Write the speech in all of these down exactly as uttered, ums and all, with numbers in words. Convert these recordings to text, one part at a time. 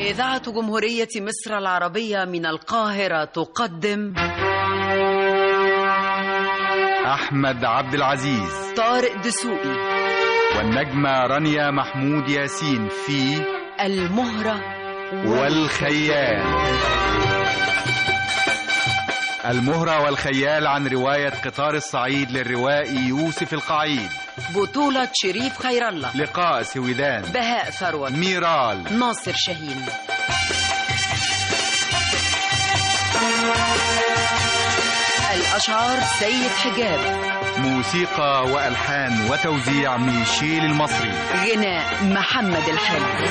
إذاعة جمهورية مصر العربية من القاهرة تقدم أحمد عبد العزيز، طارق دسوقي، والنجمة رانيا محمود ياسين في المهرة والخيال. المهرة والخيال عن رواية قطار الصعيد للروائي يوسف القعيد، بطولة شريف خير الله، لقاء سويدان، بهاء ثروت، ميرال، ناصر شاهين. الأشعار سيد حجاب، موسيقى وألحان وتوزيع ميشيل المصري، غناء محمد الحلو.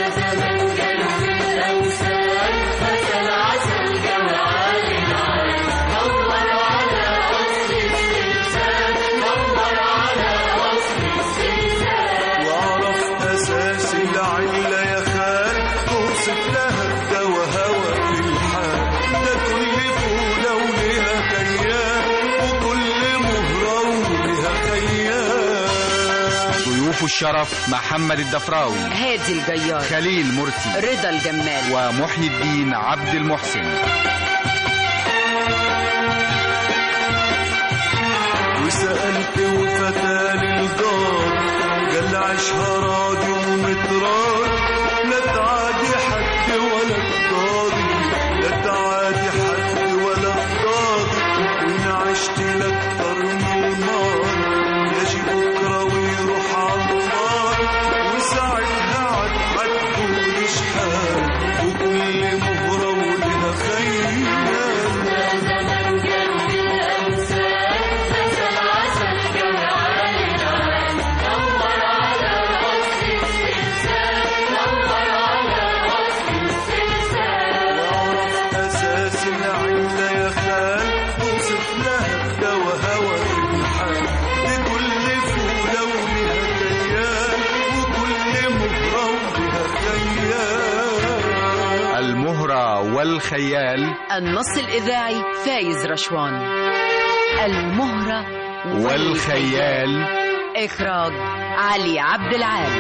الشرف محمد الدفراوي، هادي الجيار، خليل مرسي، رضا الجمال، ومحي الدين عبد المحسن. وسألت وفتى للجار قال عيشها راضي ومتراضي، لا تعادي حد ولا تضاضي، لا تعادي حد ولا تضاضي، وإن عشت لأكتر من النار يجي بكرة ويروح عالنار، وساعتها عد هتكون شحال، وكل مهرة ولها خيال. والخيال. النص الإذاعي فايز رشوان. المهرة والخيال. إخراج علي عبد العال.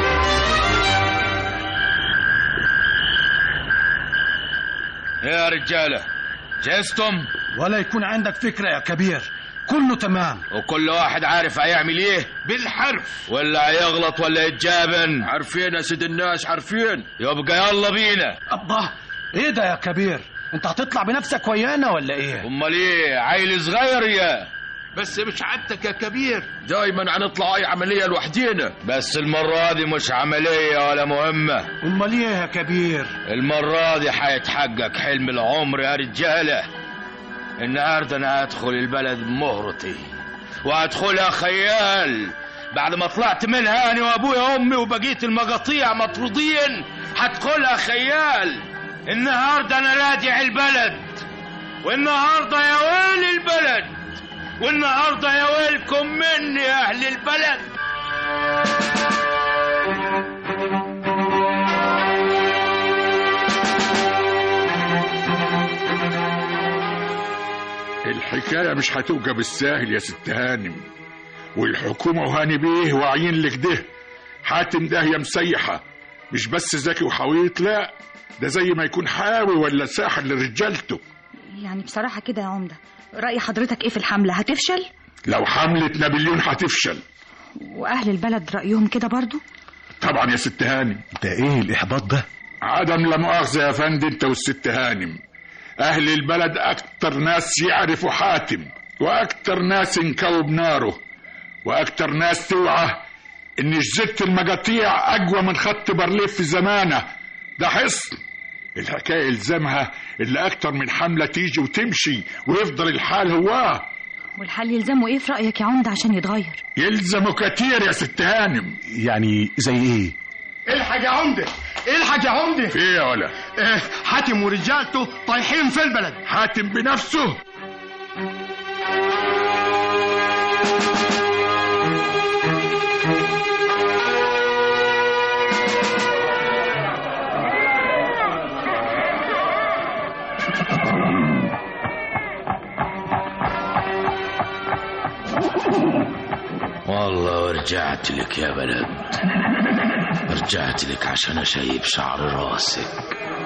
يا رجالة جهزتم؟ ولا يكون عندك فكرة يا كبير، كله تمام. وكل واحد عارف هيعمل ايه بالحرف، ولا هيغلط ولا يتجابن؟ عارفين يا سيد الناس، عارفين. يبقى يلا بينا. الله، ايه ده يا كبير؟ انت هتطلع بنفسك ويانا ولا ايه؟ امال ايه، عيل صغير يا بس مش عادتك يا كبير، دايما هنطلع اي عملية لوحدينا. بس المرة دي مش عملية ولا مهمة. امال ايه يا كبير؟ المرة دي هيتحقق حلم العمر يا رجالة. النهاردة انا هدخل البلد بمهرتي، وهدخلها خيال. بعد ما طلعت منها انا وابويا وامي وبقية المقاطيع مطرودين، هدخلها خيال. النهاردة انا رادع البلد، والنهاردة يا ويل البلد، والنهاردة يا ويلكم مني يا اهل البلد. الحكاية مش هتبقى بالساهل يا ست هانم، والحكومة وهاني بيه واعيين لك ده. حاتم ده هي مسيحة، مش بس ذكي وحويط، لا ده زي ما يكون حاوي ولا ساحر لرجالته. يعني بصراحة كده يا عمدة، رأي حضرتك ايه في الحملة؟ هتفشل؟ لو حملة نابليون هتفشل. وأهل البلد رأيهم كده برضو؟ طبعا يا ست هانم. ده ايه الإحباط ده؟ عدم لا مؤاخذة يا فندم انت والست هانم. أهل البلد أكتر ناس يعرفوا حاتم، وأكتر ناس ينكوب ناره، وأكتر ناس توعى إن جزيرة المقاطيع أقوى من خط بارليف في زمانه. ده حصن. الحكاية يلزمها اللي أكتر من حملة تيجي وتمشي ويفضل الحال هواه. والحل يلزمه إيه في رأيك يا عمدة عشان يتغير؟ يلزمه كتير يا ست هانم. يعني زي إيه؟ الحق يا عمدة، الحق يا عمدة. في ايه يا ولا؟ اه حاتم ورجالته طايحين في البلد. حاتم بنفسه؟ والله ورجعت لك يا بلد، رجعت لك عشان اشيب شعر راسك.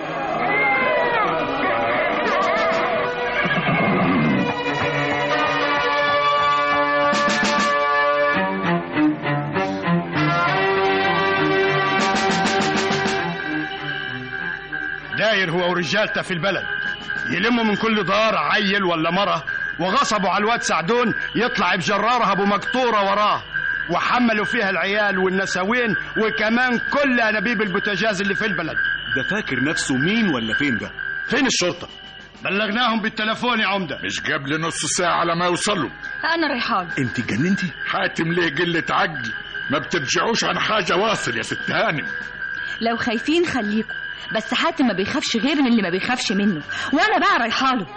داير هو ورجالته في البلد، يلموا من كل دار عيل ولا مرة، وغصبوا على الواد سعدون يطلع بجرارها ابو مقطوره وراه، وحملوا فيها العيال والنساوين وكمان كل انابيب البوتاجاز اللي في البلد. ده فاكر نفسه مين ولا فين ده؟ فين الشرطه؟ بلغناهم بالتليفون يا عمده. مش قبل نص ساعه على ما يوصلوا. انا رايحه. انت اتجننتي؟ حاتم ليه قله عقل؟ ما بترجعوش عن حاجه واصل يا ست هانم. لو خايفين خليكم، بس حاتم ما بيخافش غير من اللي ما بيخافش منه، وانا بقى رايحه له.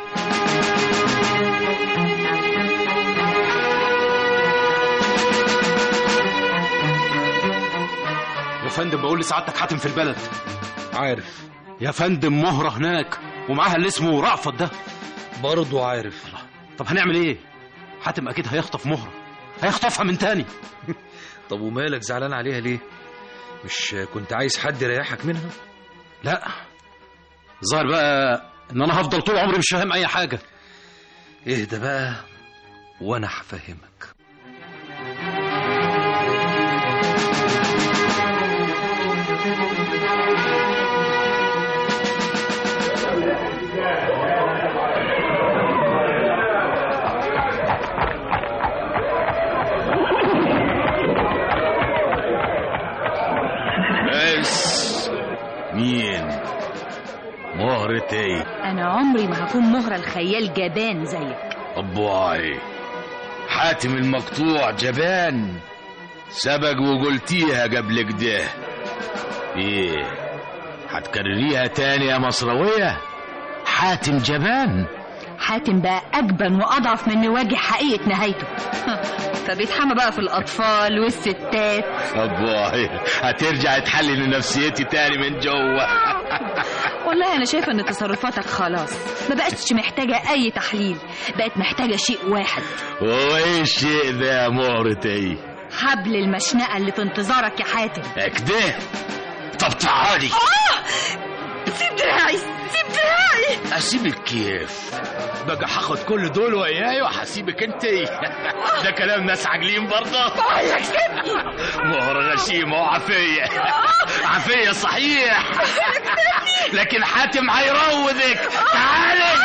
يا فندم بقول لسعادتك حاتم في البلد. عارف يا فندم، مهرة هناك ومعاها اللي اسمه رأفت ده. برضه عارف. الله. طب هنعمل ايه؟ حاتم اكيد هيخطف مهرة، هيخطفها من تاني. طب ومالك زعلان عليها ليه؟ مش كنت عايز حد يريحك منها؟ لا، ظاهر بقى ان انا هفضل طول عمري مش فاهم اي حاجة. اهدى بقى وانا هفهمك. مين؟ مهرة ايه؟ انا عمري ما هكون مهرة الخيال جبان زيك. ابواي حاتم المقطوع جبان؟ سبق وقلتيها قبل كده. ايه هتكرريها تاني يا مصروية؟ حاتم جبان؟ حاتم بقى اجبن واضعف من نواجه حقيقة نهايته. فبيتحمى بقى في الاطفال والستات. ابواي هترجع تحلل نفسيتي تاني من جوه. والله انا شايفه ان تصرفاتك خلاص ما بقتش محتاجه اي تحليل، بقت محتاجه شيء واحد. وايه الشيء ده يا مهرتي؟ حبل المشنقه اللي في انتظارك يا حاتم. كده؟ طب تعالي. اه سيب دراعي، سيب دراعي. اسيبك كيف؟ بقى هاخد كل دول وياي وهسيبك انت؟ ده كلام ناس عاقلين برضه. بقولك سيبني. مهرة غشيمة وعافية. عافية صحيح، لكن حاتم هيروضك. تعالي.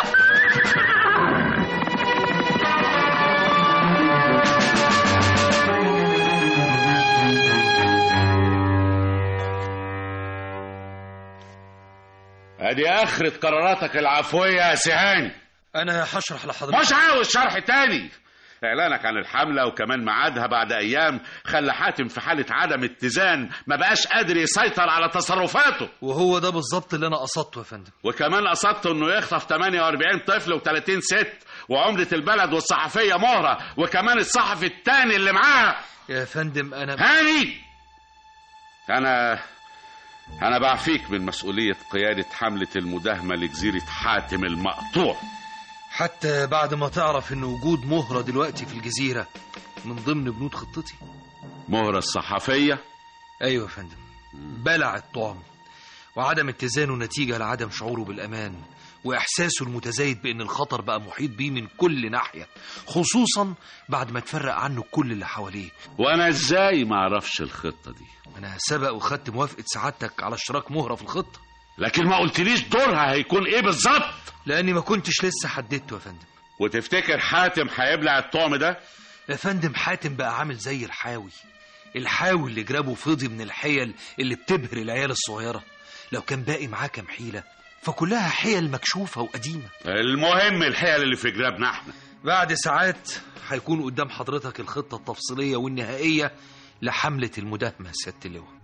ادي اخرة قراراتك العفوية يا سهاني. انا هشرح لحضرتك. مش عاوز شرح تاني. اعلانك عن الحملة وكمان ميعادها بعد ايام خلى حاتم في حالة عدم اتزان، ما بقاش قادر يسيطر على تصرفاته. وهو ده بالظبط اللي انا قصدته يا فندم. وكمان قصدته انه يخطف ثمانية وأربعين طفل وثلاثين ست وعمدة البلد والصحفية مهرة وكمان الصحفي التاني اللي معاها. يا فندم انا هاني، انا انا بعفيك من مسؤولية قيادة حملة المداهمة لجزيرة حاتم المقطوع، حتى بعد ما تعرف ان وجود مهرة دلوقتي في الجزيرة من ضمن بنود خطتي. مهرة الصحفية؟ ايوه يا فندم. بلع الطعم، وعدم اتزانه نتيجة لعدم شعوره بالامان واحساسه المتزايد بان الخطر بقى محيط بيه من كل ناحية، خصوصا بعد ما تفرق عنه كل اللي حواليه. وانا ازاي ما اعرفش الخطة دي؟ انا سبق وخدت موافقة سعادتك على اشتراك مهرة في الخطة، لكن ما قلتليش دورها هيكون ايه بالظبط. لاني ما كنتش لسه حددته يا فندم. وتفتكر حاتم هيبلع الطعم ده؟ يا فندم حاتم بقى عامل زي الحاوي، الحاوي اللي جرابه فضي من الحيل اللي بتبهر العيال الصغيرة. لو كان باقي معاه كام حيلة فكلها حيل مكشوفة وقديمة. المهم الحيل اللي في جرابنا احنا. بعد ساعات هيكون قدام حضرتك الخطة التفصيلية والنهائية لحملة المداهمة سيادة اللواء.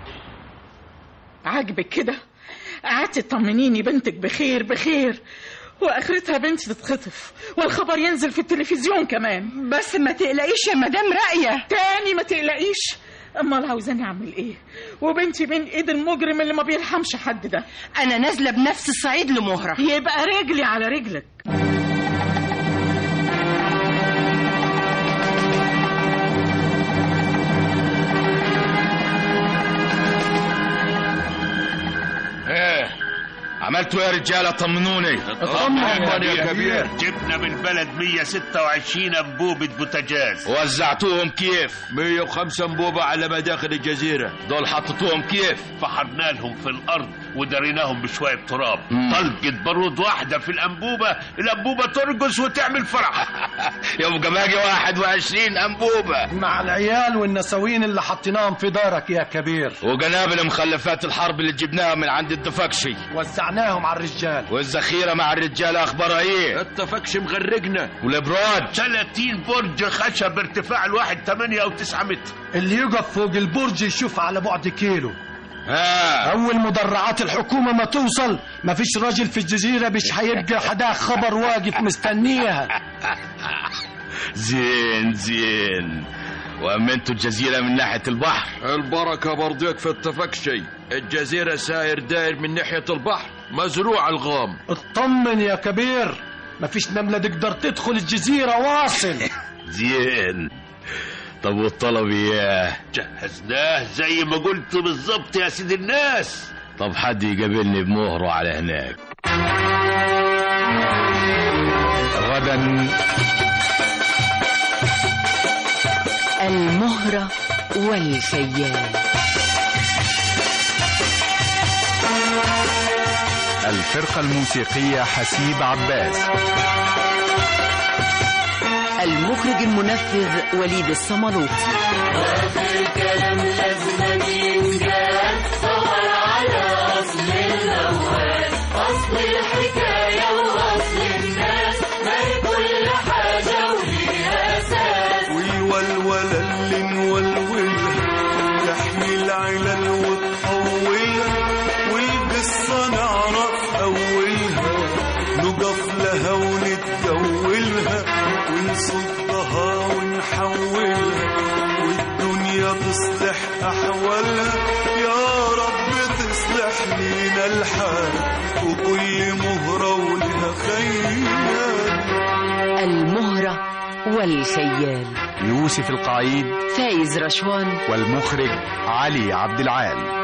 عاجبك كده؟ قعدتي تطمنيني بنتك بخير بخير، واخرتها بنتي تتخطف والخبر ينزل في التلفزيون كمان. بس ما تقلقيش يا مدام راقية. تاني ما تقلقيش؟ امال عاوزاني اعمل ايه وبنتي بين ايد المجرم اللي ما بيرحمش حد ده؟ انا نازله بنفس الصعيد لمهرة. يبقى رجلي على رجلك. ايه عملتوا يا رجاله؟ طمنوني. طمنوني يا كبير. جبنا من البلد مية وستة وعشرين انبوبه بوتاجاز. وزعتوهم كيف؟ مية وخمسة انبوبه على مداخل الجزيره. دول حطيتوهم كيف؟ فحرنا لهم في الارض ودريناهم بشويه تراب. طلقه بارود واحده في الانبوبه، الانبوبه ترقص وتعمل فرح. يبقى باقي واحد وعشرين انبوبه مع العيال والنسوين اللي حطيناهم في دارك يا كبير، وقنابل مخلفات الحرب اللي جبناها من عند الدفكشي وزعناهم على الرجال. والذخيره مع الرجال اخبارها ايه؟ الدفكشي مغرقنا. والابراج ثلاثين برج خشب ارتفاع الواحد ثمانية او تسعة متر. اللي يقف فوق البرج يشوف على بعد كيلو. ها. اول مدرعات الحكومه ما توصل مفيش راجل في الجزيره مش هيبقى حدا خبر واقف مستنيها. زين زين. وامنتوا الجزيره من ناحيه البحر؟ البركه برضيك في التفكشي. الجزيره ساير داير من ناحيه البحر، مزروع الغام. اطمن يا كبير، مفيش نمله تقدر تدخل الجزيره واصل. زين. طب والطلب اياه؟ جهزناه زي ما قلت بالظبط يا سيد الناس. طب حد يقابلني بمهره على هناك. غدا المهرة والخيال. الفرقة الموسيقية حسيب عباس. المخرج المنفذ وليد الصملوطي. وفي الكلام لازم ينجال صور على أصل الأول، أصل الحكاية وأصل الناس، ما هي كل حاجة وليها أساس. والولولة اللي نولولها تحمي العلل وتطولها، والقصة نعرف أولها نقف لها ونتجولها ونصدها ونحولها، والدنيا تصلح أحوالها. يا رب تصلح لينا الحال، وكل مهرة ولها خيال. المهرة والخيال. يوسف القعيد، فايز رشوان، والمخرج علي عبد العال.